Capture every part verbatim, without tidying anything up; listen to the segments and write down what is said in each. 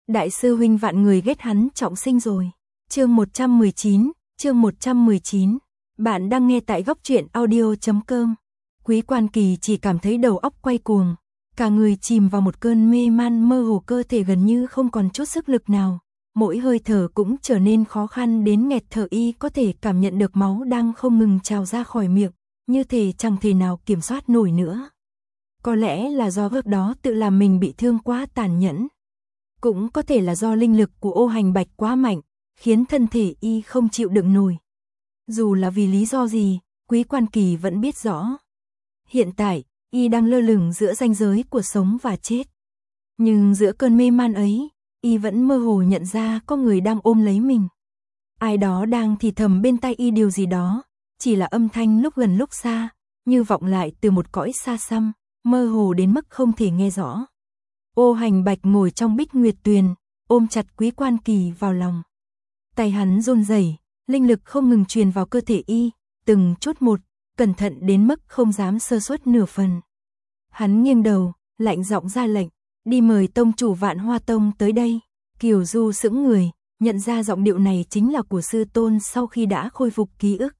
Đại sư huynh vạn người ghét hắn trọng sinh rồi. Chương một trăm mười chín, chương một trăm mười chín. Bạn đang nghe tại góc truyện audio chấm com. Quý Quan Kỳ chỉ cảm thấy đầu óc quay cuồng, cả người chìm vào một cơn mê man mơ hồ, cơ thể gần như không còn chút sức lực nào, mỗi hơi thở cũng trở nên khó khăn đến nghẹt thở. Y có thể cảm nhận được máu đang không ngừng trào ra khỏi miệng, như thể chẳng thể nào kiểm soát nổi nữa. Có lẽ là do việc đó tự làm mình bị thương quá tàn nhẫn, cũng có thể là do linh lực của Ô Hành Bạch quá mạnh, khiến thân thể y không chịu đựng nổi. Dù là vì lý do gì, Quý Quan Kỳ vẫn biết rõ. Hiện tại, y đang lơ lửng giữa ranh giới của sống và chết. Nhưng giữa cơn mê man ấy, y vẫn mơ hồ nhận ra có người đang ôm lấy mình. Ai đó đang thì thầm bên tai y điều gì đó, chỉ là âm thanh lúc gần lúc xa, như vọng lại từ một cõi xa xăm, mơ hồ đến mức không thể nghe rõ. Ô Hành Bạch ngồi trong Bích Nguyệt Tuyền, ôm chặt Quý Quan Kỳ vào lòng. Tay hắn run rẩy, linh lực không ngừng truyền vào cơ thể y, từng chút một, cẩn thận đến mức không dám sơ suất nửa phần. Hắn nghiêng đầu, lạnh giọng ra lệnh, đi mời tông chủ Vạn Hoa Tông tới đây. Kiều Du sững người, nhận ra giọng điệu này chính là của sư tôn sau khi đã khôi phục ký ức.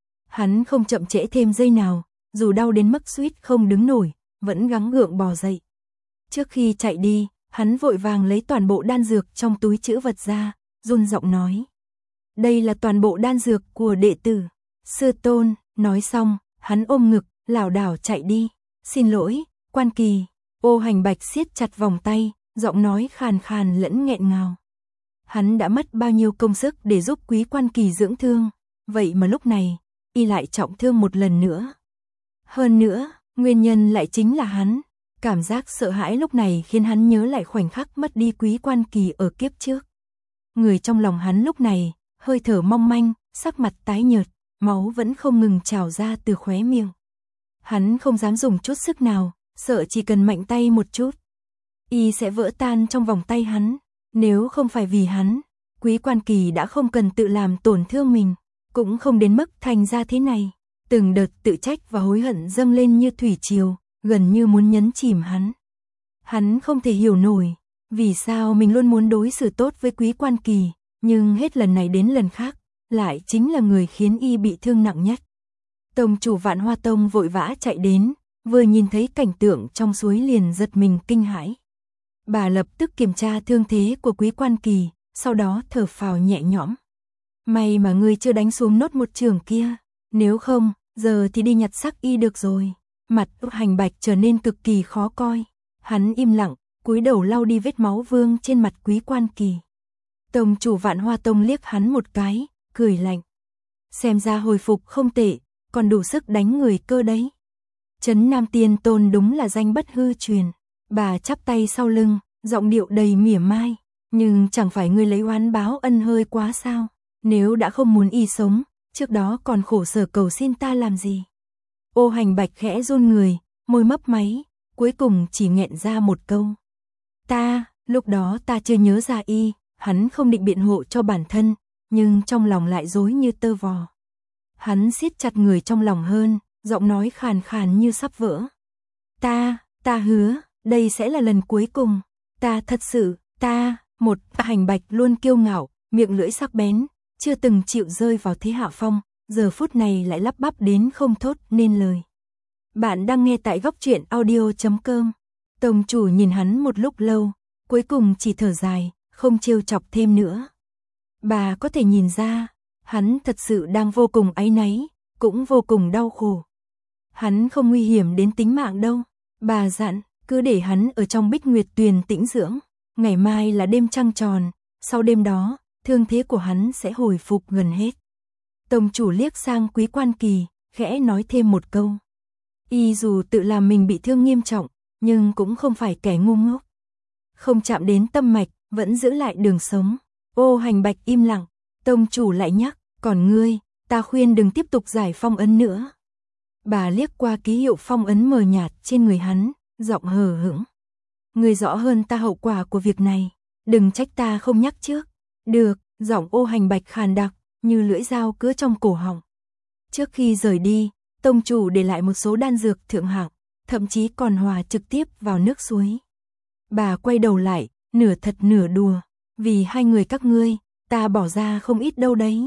Hắn không chậm trễ thêm giây nào, dù đau đến mức suýt không đứng nổi, vẫn gắng gượng bò dậy. Trước khi chạy đi, hắn vội vàng lấy toàn bộ đan dược trong túi trữ vật ra, run giọng nói: đây là toàn bộ đan dược của đệ tử. Sư tôn. Nói xong, hắn ôm ngực, lảo đảo chạy đi. Xin lỗi, Quan Kỳ. Ô Hành Bạch siết chặt vòng tay, giọng nói khàn khàn lẫn nghẹn ngào. Hắn đã mất bao nhiêu công sức để giúp Quý Quan Kỳ dưỡng thương, vậy mà lúc này, y lại trọng thương một lần nữa. Hơn nữa, nguyên nhân lại chính là hắn. Cảm giác sợ hãi lúc này khiến hắn nhớ lại khoảnh khắc mất đi Quý Quan Kỳ ở kiếp trước. Người trong lòng hắn lúc này, hơi thở mong manh, sắc mặt tái nhợt, máu vẫn không ngừng trào ra từ khóe miệng. Hắn không dám dùng chút sức nào, sợ chỉ cần mạnh tay một chút, y sẽ vỡ tan trong vòng tay hắn. Nếu không phải vì hắn, Quý Quan Kỳ đã không cần tự làm tổn thương mình, cũng không đến mức thành ra thế này. Từng đợt tự trách và hối hận dâng lên như thủy triều, gần như muốn nhấn chìm hắn. Hắn không thể hiểu nổi, vì sao mình luôn muốn đối xử tốt với Quý Quan Kỳ, nhưng hết lần này đến lần khác, lại chính là người khiến y bị thương nặng nhất. Tông chủ Vạn Hoa Tông vội vã chạy đến, vừa nhìn thấy cảnh tượng trong suối liền giật mình kinh hãi. Bà lập tức kiểm tra thương thế của Quý Quan Kỳ, sau đó thở phào nhẹ nhõm. May mà ngươi chưa đánh xuống nốt một trường kia, nếu không, giờ thì đi nhặt xác y được rồi. Mặt Ô Hành Bạch trở nên cực kỳ khó coi. Hắn im lặng, cúi đầu lau đi vết máu vương trên mặt Quý Quan Kỳ. Tông chủ Vạn Hoa Tông liếc hắn một cái, cười lạnh. Xem ra hồi phục không tệ, còn đủ sức đánh người cơ đấy. Trấn Nam Tiên Tôn đúng là danh bất hư truyền. Bà chắp tay sau lưng, giọng điệu đầy mỉa mai. Nhưng chẳng phải ngươi lấy oán báo ân hơi quá sao? Nếu đã không muốn y sống, trước đó còn khổ sở cầu xin ta làm gì? Ô Hành Bạch khẽ run người, môi mấp máy, cuối cùng chỉ nghẹn ra một câu. Ta, lúc đó ta chưa nhớ ra y. Hắn không định biện hộ cho bản thân, nhưng trong lòng lại rối như tơ vò. Hắn siết chặt người trong lòng hơn, giọng nói khàn khàn như sắp vỡ. Ta, ta hứa, đây sẽ là lần cuối cùng. Ta thật sự, ta, một Hành Bạch luôn kiêu ngạo, miệng lưỡi sắc bén, chưa từng chịu rơi vào thế hạ phong, giờ phút này lại lắp bắp đến không thốt nên lời. Bạn đang nghe tại góc truyện audio chấm com. Tông chủ nhìn hắn một lúc lâu, cuối cùng chỉ thở dài, không trêu chọc thêm nữa. Bà có thể nhìn ra, hắn thật sự đang vô cùng áy náy, cũng vô cùng đau khổ. Hắn không nguy hiểm đến tính mạng đâu. Bà dặn, cứ để hắn ở trong Bích Nguyệt Tuyền tĩnh dưỡng. Ngày mai là đêm trăng tròn, sau đêm đó, thương thế của hắn sẽ hồi phục gần hết. Tông chủ liếc sang Quý Quan Kỳ, khẽ nói thêm một câu. Y dù tự làm mình bị thương nghiêm trọng, nhưng cũng không phải kẻ ngu ngốc. Không chạm đến tâm mạch, vẫn giữ lại đường sống. Ô Hành Bạch im lặng, tông chủ lại nhắc, còn ngươi, ta khuyên đừng tiếp tục giải phong ấn nữa. Bà liếc qua ký hiệu phong ấn mờ nhạt trên người hắn, giọng hờ hững. Ngươi rõ hơn ta hậu quả của việc này, đừng trách ta không nhắc trước. Được, giọng Ô Hành Bạch khàn đặc, như lưỡi dao cứa trong cổ họng. Trước khi rời đi, tông chủ để lại một số đan dược thượng hạng, thậm chí còn hòa trực tiếp vào nước suối. Bà quay đầu lại, nửa thật nửa đùa, vì hai người các ngươi, ta bỏ ra không ít đâu đấy.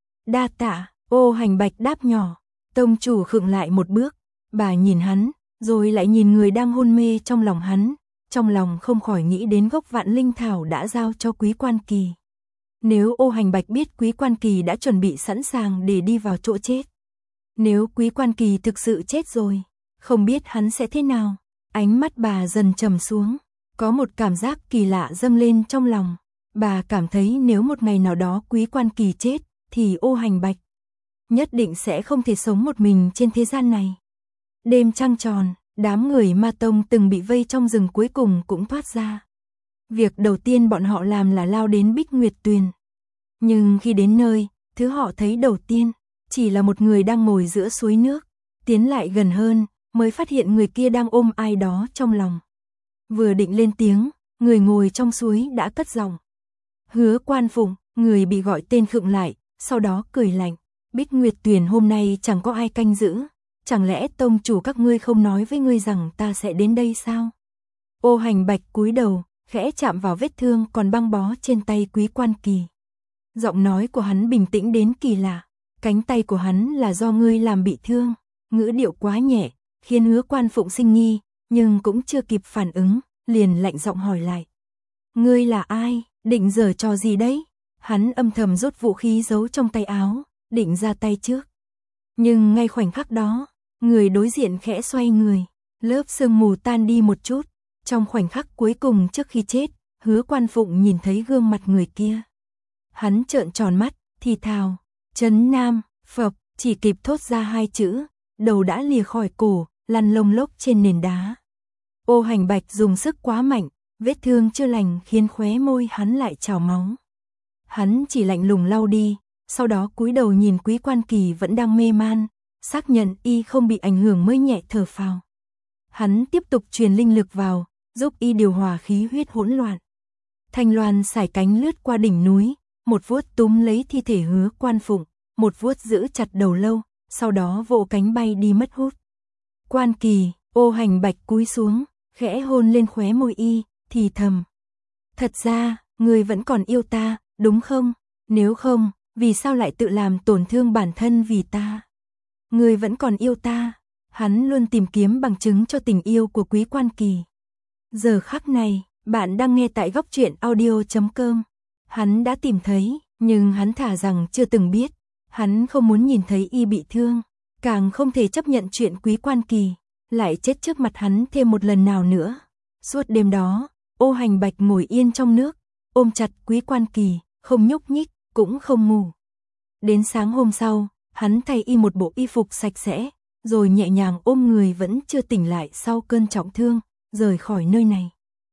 Đa tạ, Ô Hành Bạch đáp nhỏ. Tông chủ khựng lại một bước, bà nhìn hắn, rồi lại nhìn người đang hôn mê trong lòng hắn, trong lòng không khỏi nghĩ đến gốc vạn linh thảo đã giao cho Quý Quan Kỳ. Nếu Ô Hành Bạch biết Quý Quan Kỳ đã chuẩn bị sẵn sàng để đi vào chỗ chết, nếu Quý Quan Kỳ thực sự chết rồi, không biết hắn sẽ thế nào. Ánh mắt bà dần trầm xuống, có một cảm giác kỳ lạ dâng lên trong lòng. Bà cảm thấy nếu một ngày nào đó Quý Quan Kỳ chết, thì Ô Hành Bạch nhất định sẽ không thể sống một mình trên thế gian này. Đêm trăng tròn, đám người Ma Tông từng bị vây trong rừng cuối cùng cũng thoát ra. Việc đầu tiên bọn họ làm là lao đến Bích Nguyệt Tuyền. Nhưng khi đến nơi, thứ họ thấy đầu tiên chỉ là một người đang ngồi giữa suối nước. Tiến lại gần hơn, mới phát hiện người kia đang ôm ai đó trong lòng. Vừa định lên tiếng, người ngồi trong suối đã cất giọng. Hứa Quan Phụng. Người bị gọi tên khựng lại, sau đó cười lạnh. Bích Nguyệt Tuyền hôm nay chẳng có ai canh giữ. Chẳng lẽ tông chủ các ngươi không nói với ngươi rằng ta sẽ đến đây sao? Ô Hành Bạch cúi đầu, khẽ chạm vào vết thương còn băng bó trên tay Quý Quan Kỳ. Giọng nói của hắn bình tĩnh đến kỳ lạ. Cánh tay của hắn là do ngươi làm bị thương. Ngữ điệu quá nhẹ, khiến Hứa Quan Phụng sinh nghi, nhưng cũng chưa kịp phản ứng, liền lạnh giọng hỏi lại. Ngươi là ai, định giở trò gì đấy? Hắn âm thầm rút vũ khí giấu trong tay áo, định ra tay trước. Nhưng ngay khoảnh khắc đó, người đối diện khẽ xoay người, lớp sương mù tan đi một chút. Trong khoảnh khắc cuối cùng trước khi chết, Hứa Quan Phụng nhìn thấy gương mặt người kia. Hắn trợn tròn mắt, thì thào, Trấn Nam, Phộc, chỉ kịp thốt ra hai chữ, đầu đã lìa khỏi cổ, lăn lông lốc trên nền đá. Ô Hành Bạch dùng sức quá mạnh, vết thương chưa lành khiến khóe môi hắn lại trào máu. Hắn chỉ lạnh lùng lau đi, sau đó cúi đầu nhìn Quý Quan Kỳ vẫn đang mê man, xác nhận y không bị ảnh hưởng mới nhẹ thở phào. Hắn tiếp tục truyền linh lực vào, giúp y điều hòa khí huyết hỗn loạn. Thanh Loan sải cánh lướt qua đỉnh núi, một vuốt túm lấy thi thể Hứa Quan Phụng, một vuốt giữ chặt đầu lâu, sau đó vỗ cánh bay đi mất hút. Quan Kỳ, Ô Hành Bạch cúi xuống, khẽ hôn lên khóe môi y, thì thầm. Thật ra, ngươi vẫn còn yêu ta, đúng không? Nếu không, vì sao lại tự làm tổn thương bản thân vì ta? Ngươi vẫn còn yêu ta. Hắn luôn tìm kiếm bằng chứng cho tình yêu của Quý Quan Kỳ. Giờ khắc này, bạn đang nghe tại góc truyện audio chấm com. Hắn đã tìm thấy, nhưng hắn thả rằng chưa từng biết. Hắn không muốn nhìn thấy y bị thương, càng không thể chấp nhận chuyện Quý Quan Kỳ lại chết trước mặt hắn thêm một lần nào nữa. Suốt đêm đó, Ô Hành Bạch ngồi yên trong nước, ôm chặt Quý Quan Kỳ, không nhúc nhích, cũng không ngủ. Đến sáng hôm sau, hắn thay y một bộ y phục sạch sẽ, rồi nhẹ nhàng ôm người vẫn chưa tỉnh lại sau cơn trọng thương, rời khỏi nơi này.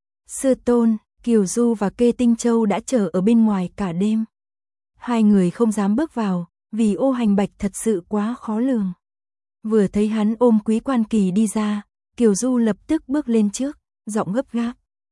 Sư Tôn, Kiều Du và Kê Tinh Châu đã chờ ở bên ngoài cả đêm. Hai người không dám bước vào, vì Ô Hành Bạch thật sự quá khó lường. Vừa thấy hắn ôm Quý Quan Kỳ đi ra, Kiều Du lập tức bước lên trước, giọng gấp gáp.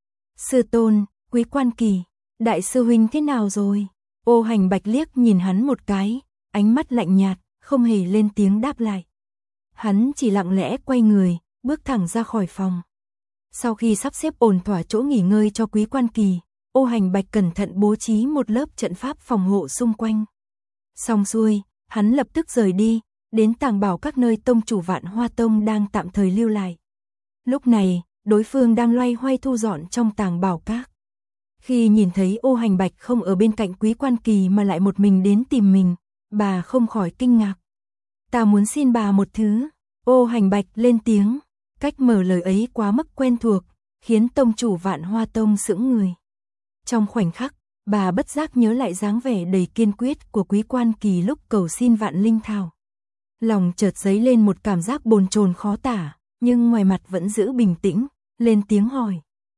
Sư Tôn, Quý Quan Kỳ, đại sư huynh thế nào rồi? Ô Hành Bạch liếc nhìn hắn một cái, ánh mắt lạnh nhạt, không hề lên tiếng đáp lại. Hắn chỉ lặng lẽ quay người, bước thẳng ra khỏi phòng. Sau khi sắp xếp ổn thỏa chỗ nghỉ ngơi cho Quý Quan Kỳ, Ô Hành Bạch cẩn thận bố trí một lớp trận pháp phòng hộ xung quanh. Xong xuôi, hắn lập tức rời đi, đến tàng bảo các nơi tông chủ Vạn Hoa Tông đang tạm thời lưu lại. Lúc này, đối phương đang loay hoay thu dọn trong tàng bảo các. Khi nhìn thấy Ô Hành Bạch không ở bên cạnh Quý Quan Kỳ mà lại một mình đến tìm mình, bà không khỏi kinh ngạc. Ta muốn xin bà một thứ. Ô Hành Bạch lên tiếng, cách mở lời ấy quá mức quen thuộc, khiến tông chủ Vạn Hoa Tông sững người. Trong khoảnh khắc, bà bất giác nhớ lại dáng vẻ đầy kiên quyết của Quý Quan Kỳ lúc cầu xin Vạn Linh Thảo. Lòng chợt dấy lên một cảm giác bồn chồn khó tả, nhưng ngoài mặt vẫn giữ bình tĩnh, lên tiếng hỏi.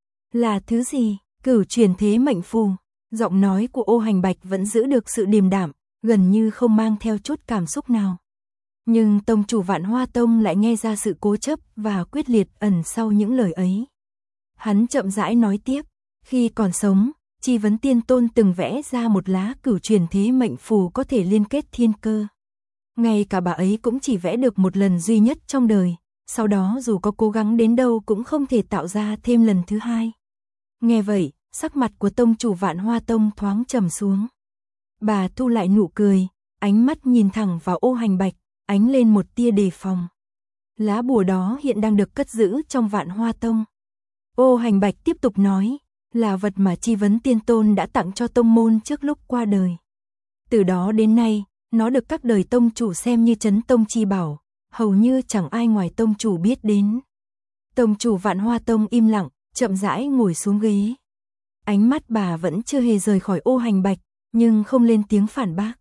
Là thứ gì? Cửu truyền thế mệnh phù. Giọng nói của Ô Hành Bạch vẫn giữ được sự điềm đạm, gần như không mang theo chút cảm xúc nào. Nhưng tông chủ Vạn Hoa Tông lại nghe ra sự cố chấp và quyết liệt ẩn sau những lời ấy. Hắn chậm rãi nói tiếp, khi còn sống, Chi Vấn Tiên Tôn từng vẽ ra một lá cửu truyền thế mệnh phù có thể liên kết thiên cơ. Ngay cả bà ấy cũng chỉ vẽ được một lần duy nhất trong đời, sau đó dù có cố gắng đến đâu cũng không thể tạo ra thêm lần thứ hai. Nghe vậy, sắc mặt của tông chủ Vạn Hoa Tông thoáng trầm xuống. Bà thu lại nụ cười, ánh mắt nhìn thẳng vào Ô Hành Bạch, ánh lên một tia đề phòng. Lá bùa đó hiện đang được cất giữ trong Vạn Hoa Tông. Ô Hành Bạch tiếp tục nói, là vật mà Chi Vấn Tiên Tôn đã tặng cho tông môn trước lúc qua đời. Từ đó đến nay, nó được các đời tông chủ xem như trấn tông chi bảo, hầu như chẳng ai ngoài tông chủ biết đến. Tông chủ Vạn Hoa Tông im lặng, chậm rãi ngồi xuống ghế. Ánh mắt bà vẫn chưa hề rời khỏi Ô Hành Bạch, nhưng không lên tiếng phản bác.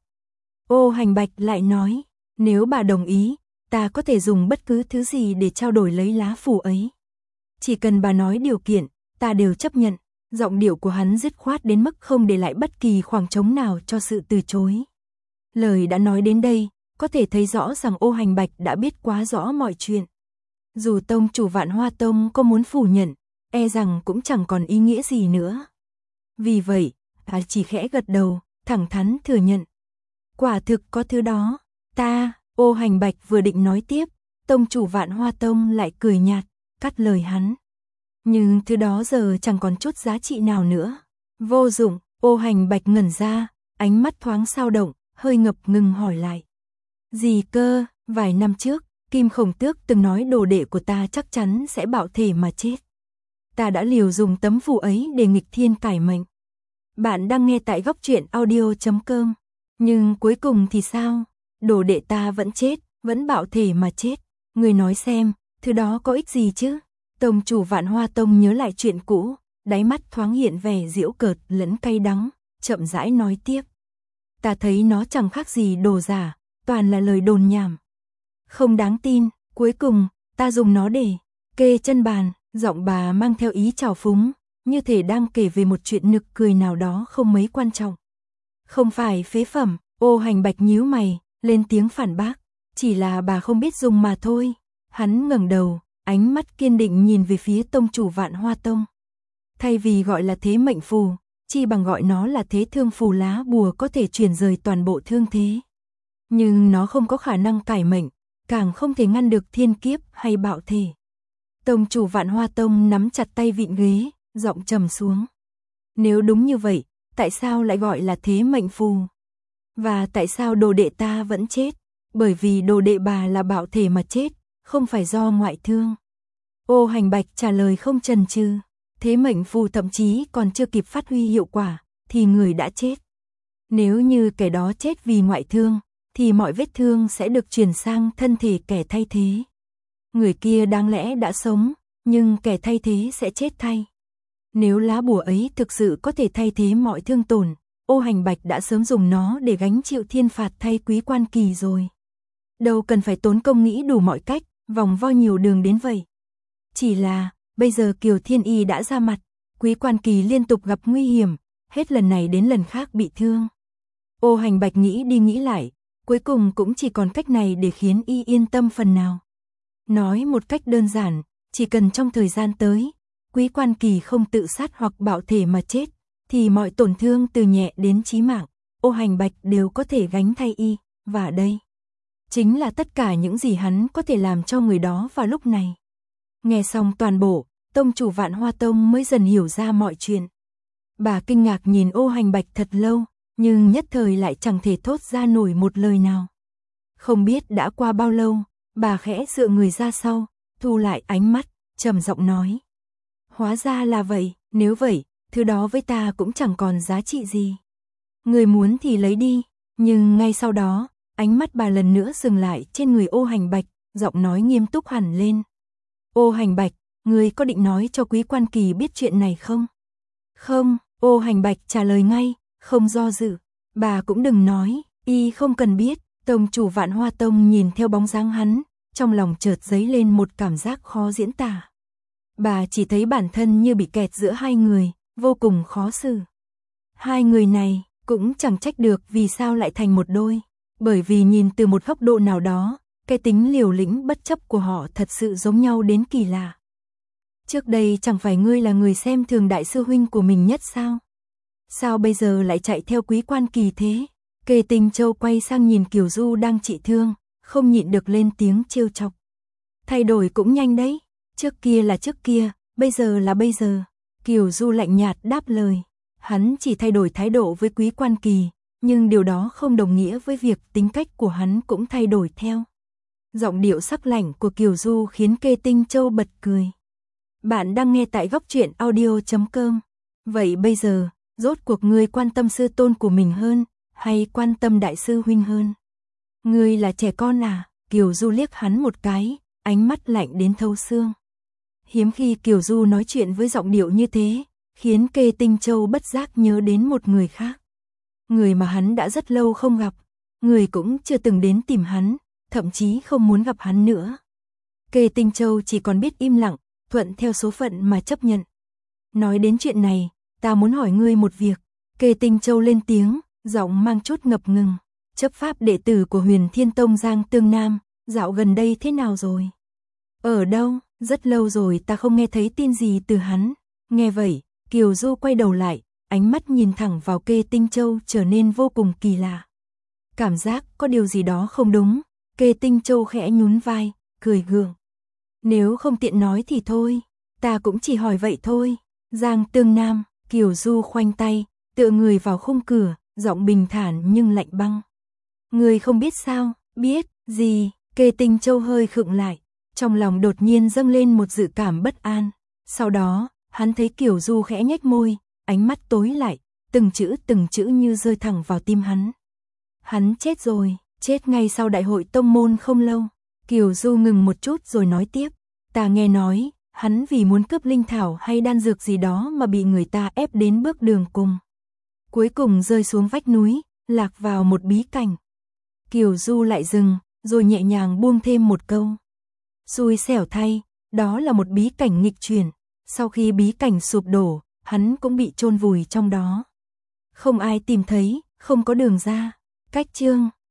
Ô Hành Bạch lại nói, nếu bà đồng ý, ta có thể dùng bất cứ thứ gì để trao đổi lấy lá phù ấy. Chỉ cần bà nói điều kiện, ta đều chấp nhận. Giọng điệu của hắn dứt khoát đến mức không để lại bất kỳ khoảng trống nào cho sự từ chối. Lời đã nói đến đây, có thể thấy rõ rằng Ô Hành Bạch đã biết quá rõ mọi chuyện. Dù tông chủ Vạn Hoa Tông có muốn phủ nhận, e rằng cũng chẳng còn ý nghĩa gì nữa. Vì vậy, ta chỉ khẽ gật đầu, thẳng thắn thừa nhận. Quả thực có thứ đó, ta, Ô Hành Bạch vừa định nói tiếp, tông chủ Vạn Hoa Tông lại cười nhạt, cắt lời hắn. Nhưng thứ đó giờ chẳng còn chút giá trị nào nữa. Vô dụng, Ô Hành Bạch ngẩn ra, ánh mắt thoáng sao động, hơi ngập ngừng hỏi lại. Gì cơ, vài năm trước, Kim Khổng Tước từng nói đồ đệ của ta chắc chắn sẽ bạo thể mà chết. Ta đã liều dùng tấm phù ấy để nghịch thiên cải mệnh. Bạn đang nghe tại góc truyện audio chấm com. Nhưng cuối cùng thì sao? Đồ đệ ta vẫn chết, vẫn bạo thể mà chết. Người nói xem, thứ đó có ích gì chứ? Tông chủ Vạn Hoa Tông nhớ lại chuyện cũ, đáy mắt thoáng hiện vẻ giễu cợt lẫn cay đắng, chậm rãi nói tiếp. Ta thấy nó chẳng khác gì đồ giả, toàn là lời đồn nhảm. Không đáng tin, cuối cùng, ta dùng nó để kê chân bàn, giọng bà mang theo ý trào phúng, như thể đang kể về một chuyện nực cười nào đó không mấy quan trọng. Không phải phế phẩm, Ô Hành Bạch nhíu mày, lên tiếng phản bác, chỉ là bà không biết dùng mà thôi. Hắn ngẩng đầu, ánh mắt kiên định nhìn về phía tông chủ Vạn Hoa Tông. Thay vì gọi là thế mệnh phù, chi bằng gọi nó là thế thương phù, lá bùa có thể chuyển rời toàn bộ thương thế. Nhưng nó không có khả năng cải mệnh, càng không thể ngăn được thiên kiếp hay bạo thể. Tông chủ Vạn Hoa Tông nắm chặt tay vịn ghế, giọng trầm xuống. Nếu đúng như vậy, tại sao lại gọi là thế mệnh phù? Và tại sao đồ đệ ta vẫn chết? Bởi vì đồ đệ bà là bạo thể mà chết, không phải do ngoại thương. Ô Hành Bạch trả lời không chần chừ. Thế mệnh phù thậm chí còn chưa kịp phát huy hiệu quả, thì người đã chết. Nếu như kẻ đó chết vì ngoại thương, thì mọi vết thương sẽ được chuyển sang thân thể kẻ thay thế. Người kia đáng lẽ đã sống, nhưng kẻ thay thế sẽ chết thay. Nếu lá bùa ấy thực sự có thể thay thế mọi thương tổn, Ô Hành Bạch đã sớm dùng nó để gánh chịu thiên phạt thay Quý Quan Kỳ rồi. Đâu cần phải tốn công nghĩ đủ mọi cách, vòng vo nhiều đường đến vậy. Chỉ là, bây giờ Kiều Thiên Y đã ra mặt, Quý Quan Kỳ liên tục gặp nguy hiểm, hết lần này đến lần khác bị thương. Ô Hành Bạch nghĩ đi nghĩ lại, cuối cùng cũng chỉ còn cách này để khiến y yên tâm phần nào. Nói một cách đơn giản, chỉ cần trong thời gian tới, Quý Quan Kỳ không tự sát hoặc bạo thể mà chết, thì mọi tổn thương từ nhẹ đến chí mạng, Ô Hành Bạch đều có thể gánh thay y, và đây chính là tất cả những gì hắn có thể làm cho người đó vào lúc này. Nghe xong toàn bộ, tông chủ Vạn Hoa Tông mới dần hiểu ra mọi chuyện. Bà kinh ngạc nhìn Ô Hành Bạch thật lâu, nhưng nhất thời lại chẳng thể thốt ra nổi một lời nào. Không biết đã qua bao lâu, bà khẽ dựa người ra sau, thu lại ánh mắt, trầm giọng nói. Hóa ra là vậy, nếu vậy, thứ đó với ta cũng chẳng còn giá trị gì. Người muốn thì lấy đi, nhưng ngay sau đó, ánh mắt bà lần nữa dừng lại trên người Ô Hành Bạch, giọng nói nghiêm túc hẳn lên. Ô Hành Bạch, người có định nói cho Quý Quan Kỳ biết chuyện này không? Không, Ô Hành Bạch trả lời ngay, không do dự. Bà cũng đừng nói, y không cần biết. Tông chủ Vạn Hoa Tông nhìn theo bóng dáng hắn, trong lòng chợt dấy lên một cảm giác khó diễn tả. Bà chỉ thấy bản thân như bị kẹt giữa hai người, vô cùng khó xử. Hai người này cũng chẳng trách được vì sao lại thành một đôi, bởi vì nhìn từ một góc độ nào đó, cái tính liều lĩnh bất chấp của họ thật sự giống nhau đến kỳ lạ. Trước đây chẳng phải ngươi là người xem thường đại sư huynh của mình nhất sao? Sao bây giờ lại chạy theo Quý Quan Kỳ thế? Kề Tình Châu quay sang nhìn Kiều Du đang trị thương, không nhịn được lên tiếng trêu chọc. Thay đổi cũng nhanh đấy, trước kia là trước kia, bây giờ là bây giờ. Kiều Du lạnh nhạt đáp lời. Hắn chỉ thay đổi thái độ với Quý Quan Kỳ, nhưng điều đó không đồng nghĩa với việc tính cách của hắn cũng thay đổi theo. Giọng điệu sắc lạnh của Kiều Du khiến Kê Tinh Châu bật cười. Bạn đang nghe tại góc truyện audio chấm com. Vậy bây giờ, rốt cuộc ngươi quan tâm sư tôn của mình hơn, hay quan tâm đại sư huynh hơn? Ngươi là trẻ con à? Kiều Du liếc hắn một cái, ánh mắt lạnh đến thấu xương. Hiếm khi Kiều Du nói chuyện với giọng điệu như thế, khiến Kê Tinh Châu bất giác nhớ đến một người khác. Người mà hắn đã rất lâu không gặp, người cũng chưa từng đến tìm hắn, thậm chí không muốn gặp hắn nữa. Kê Tinh Châu chỉ còn biết im lặng, thuận theo số phận mà chấp nhận. Nói đến chuyện này, ta muốn hỏi ngươi một việc. Kê Tinh Châu lên tiếng, giọng mang chút ngập ngừng. Chấp pháp đệ tử của Huyền Thiên Tông Giang Tương Nam, dạo gần đây thế nào rồi? Ở đâu? Rất lâu rồi ta không nghe thấy tin gì từ hắn. Nghe vậy, Kiều Du quay đầu lại, ánh mắt nhìn thẳng vào Kê Tinh Châu trở nên vô cùng kỳ lạ. Cảm giác có điều gì đó không đúng. Kê Tinh Châu khẽ nhún vai, cười gượng. Nếu không tiện nói thì thôi, ta cũng chỉ hỏi vậy thôi. Giang Tương Nam, Kiều Du khoanh tay, tựa người vào khung cửa, giọng bình thản nhưng lạnh băng. Người không biết sao? Biết, gì? Kê Tinh Châu hơi khựng lại, trong lòng đột nhiên dâng lên một dự cảm bất an. Sau đó, hắn thấy Kiều Du khẽ nhếch môi, ánh mắt tối lại, từng chữ từng chữ như rơi thẳng vào tim hắn. Hắn chết rồi, chết ngay sau đại hội tông môn không lâu. Kiều Du ngừng một chút rồi nói tiếp. Ta nghe nói, hắn vì muốn cướp linh thảo hay đan dược gì đó mà bị người ta ép đến bước đường cùng. Cuối cùng rơi xuống vách núi, lạc vào một bí cảnh. Kiều Du lại dừng, rồi nhẹ nhàng buông thêm một câu. Xui xẻo thay, đó là một bí cảnh nghịch chuyển. Sau khi bí cảnh sụp đổ, hắn cũng bị chôn vùi trong đó. Không ai tìm thấy, không có đường ra. Cách chương